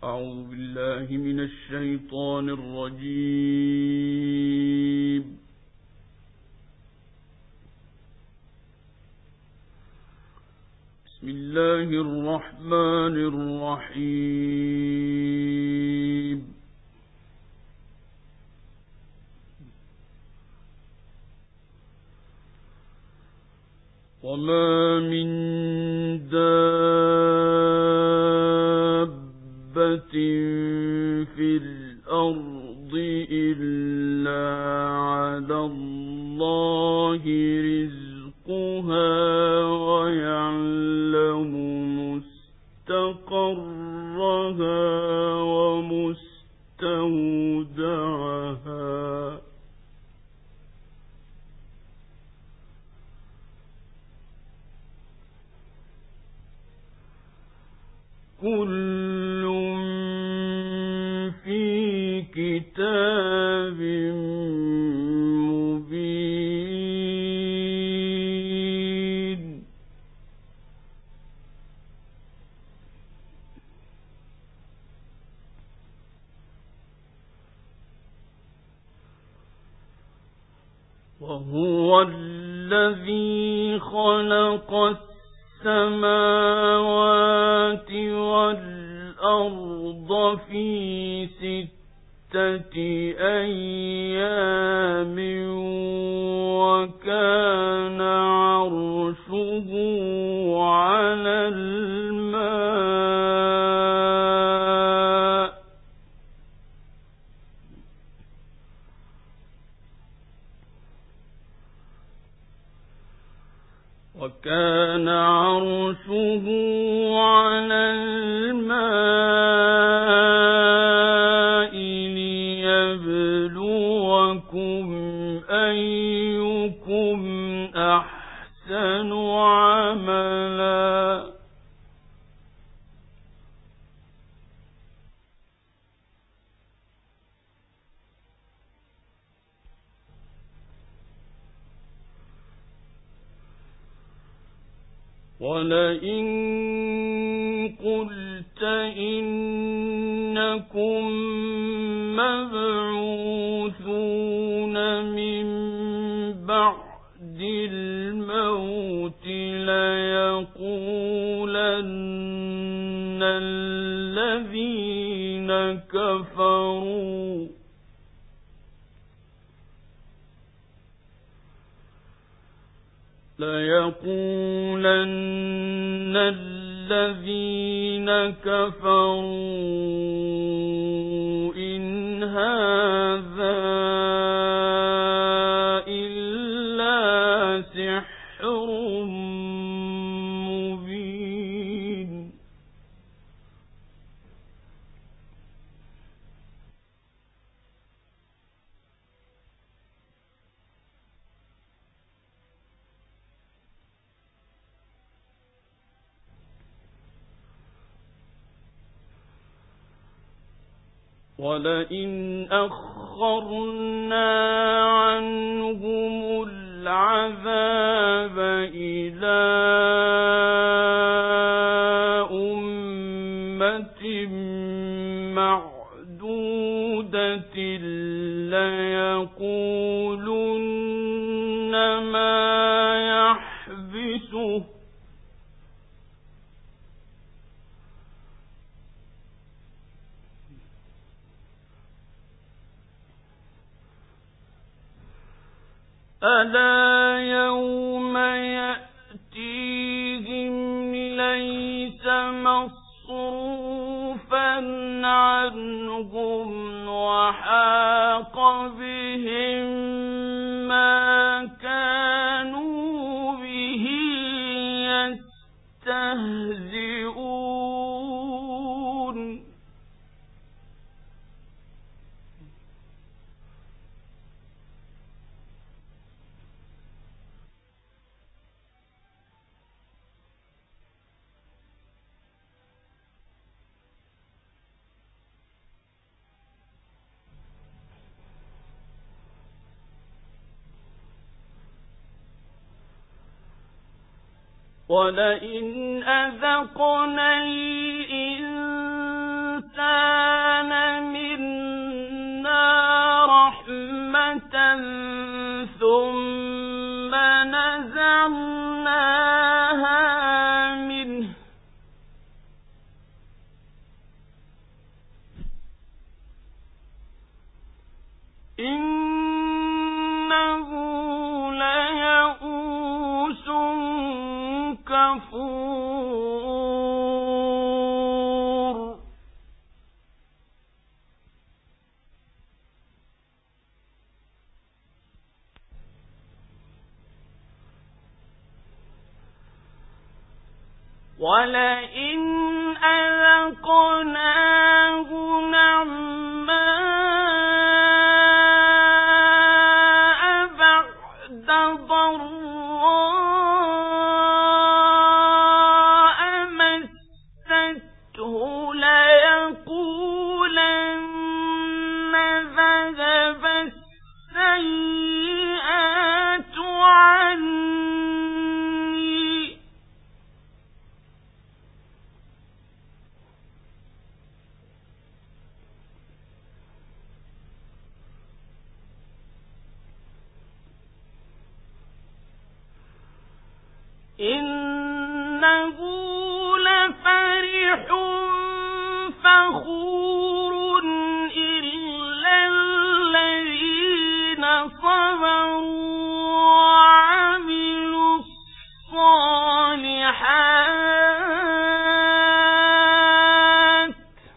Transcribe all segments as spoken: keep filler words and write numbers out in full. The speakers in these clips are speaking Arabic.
أعوذ بالله من الشيطان الرجيم. بسم الله الرحمن الرحيم. وما من دابة في الأرض إلا على الله رزقها ويعلم مستقرها ومستودعها كل في كتاب مبين. وهو الذي خلق السماوات والأرض في ستة أيام وكان عرشه على الماء وكان عرشه على الماء ليبلوكم أيكم أحسن عملا. ولئن قلت إنكم مبعوثون من بعد الموت ليقولن الذين كفروا ليقولن الذين كفروا إن هذا إلا سحر مبين. ولئن أخرنا عنهم العذاب إلى أمة معدودة ليقولن ما يحبسه ألا يوم يأتيهم ليس مصروفا عنهم وحاق بهم ما كانوا به يستهزئون. ولئن أذقنا الإنسان ولئن أذقناه نعماء بعد ضراء مسته ليقولن ذهب السيئات عني إنه لفرح فخور إلا الذين صبروا وعملوا الصالحات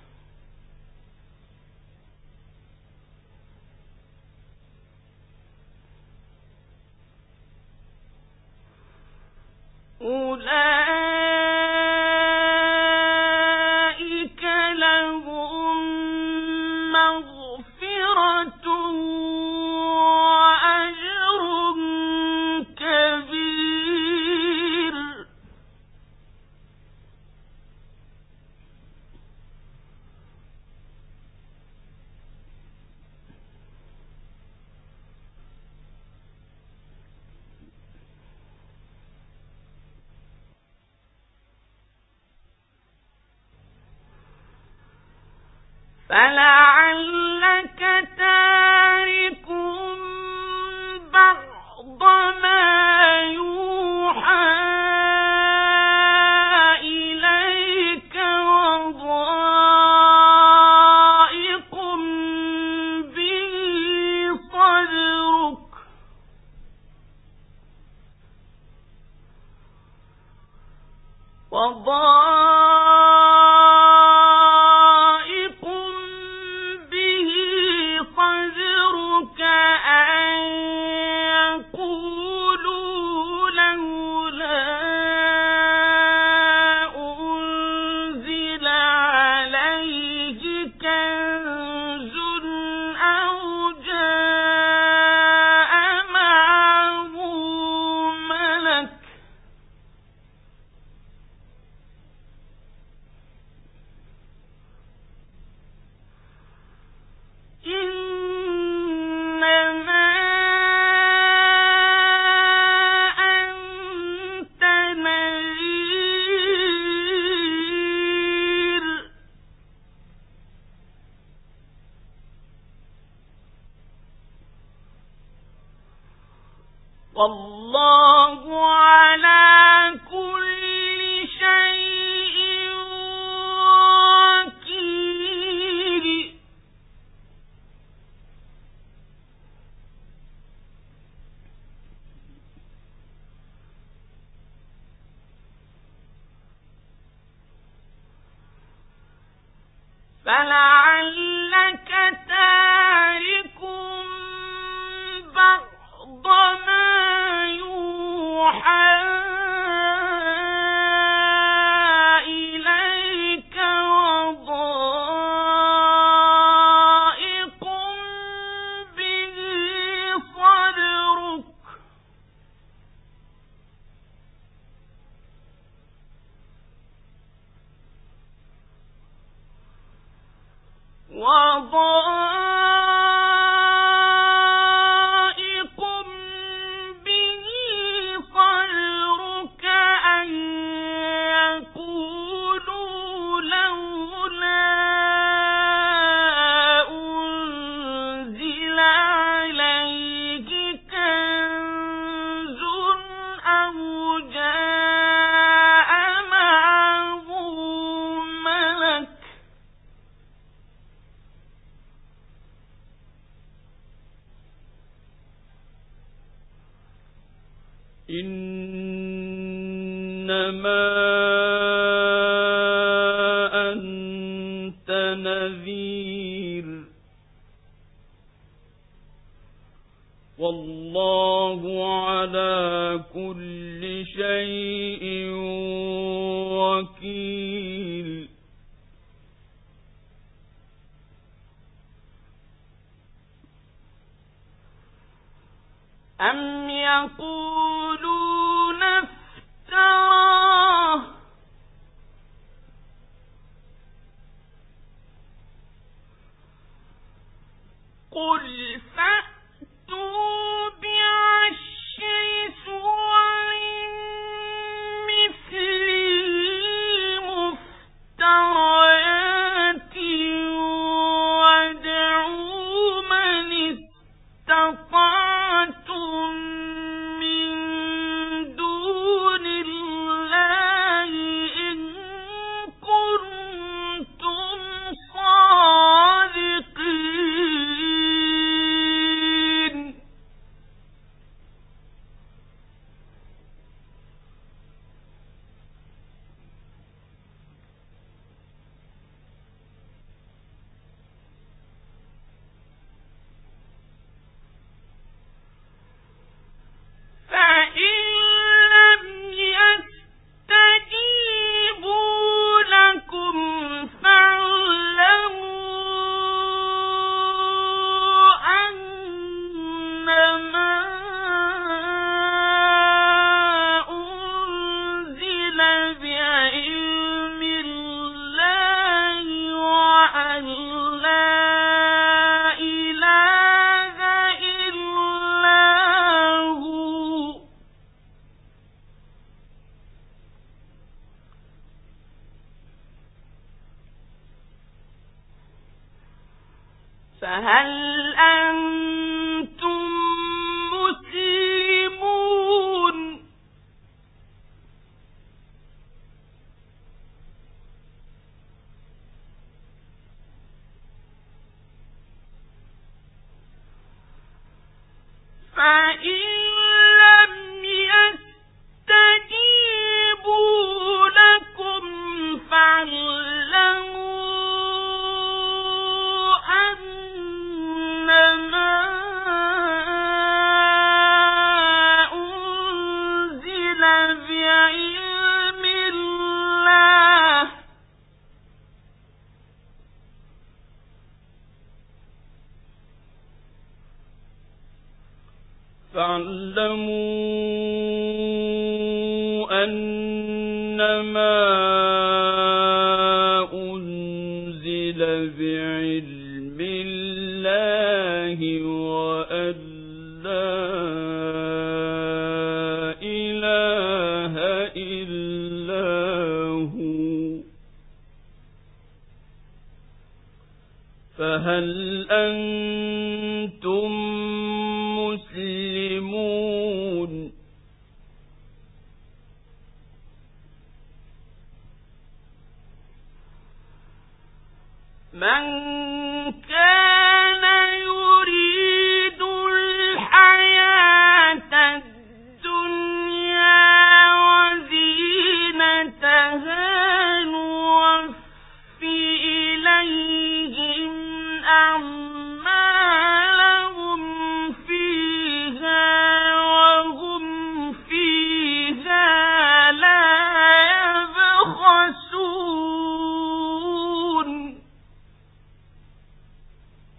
أولئك لهم مغفرة وأجر كبير فلعلك تارك بعض ما يوحى إليك وضائق به صدرك وضائق به صدرك أن يقولوا لولا أنزل عليه كنز أو جاء معه ملك إنما أنت نذير والله على كل شيء وكيل فلعلك تارك بعض ما يوحى إليك وضائق به صدرك وضائق به صدرك أن يقولوا لولا أنزل عليه كنز أو جاء معه ملك إنما أنت نذير والله على كل شيء أم يقولون افتراه قل فأتوا بعشر سور مثله مفتريات وادعوا من استطعتم من دون الله إن كنتم صادقين. فإن لم يستجيبوا لكم فاعلموا أنما أنزل بعلم الله وأن لا إله إلا هو. فهل أنتم مسلمون؟ فإن لم يستجيبوا لكم فاعلموا أنما أنزل بعلم الله فاعلموا أنما أنزل بعلم الله وأن لا إله إلا هو. فهل أنتم مسلمون؟ من كان يريد الحياة الدنيا وزينتها نوفي إليهم أعمالهم فيها وهم فيها لا يبخسون.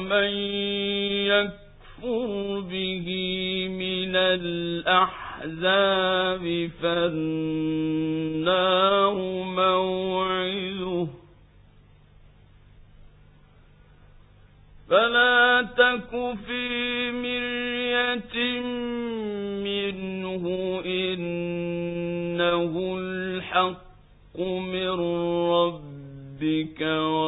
ومن يكفر به من الأحزاب فالنار موعده فلا تك في مرية منه إنه الحق من ربك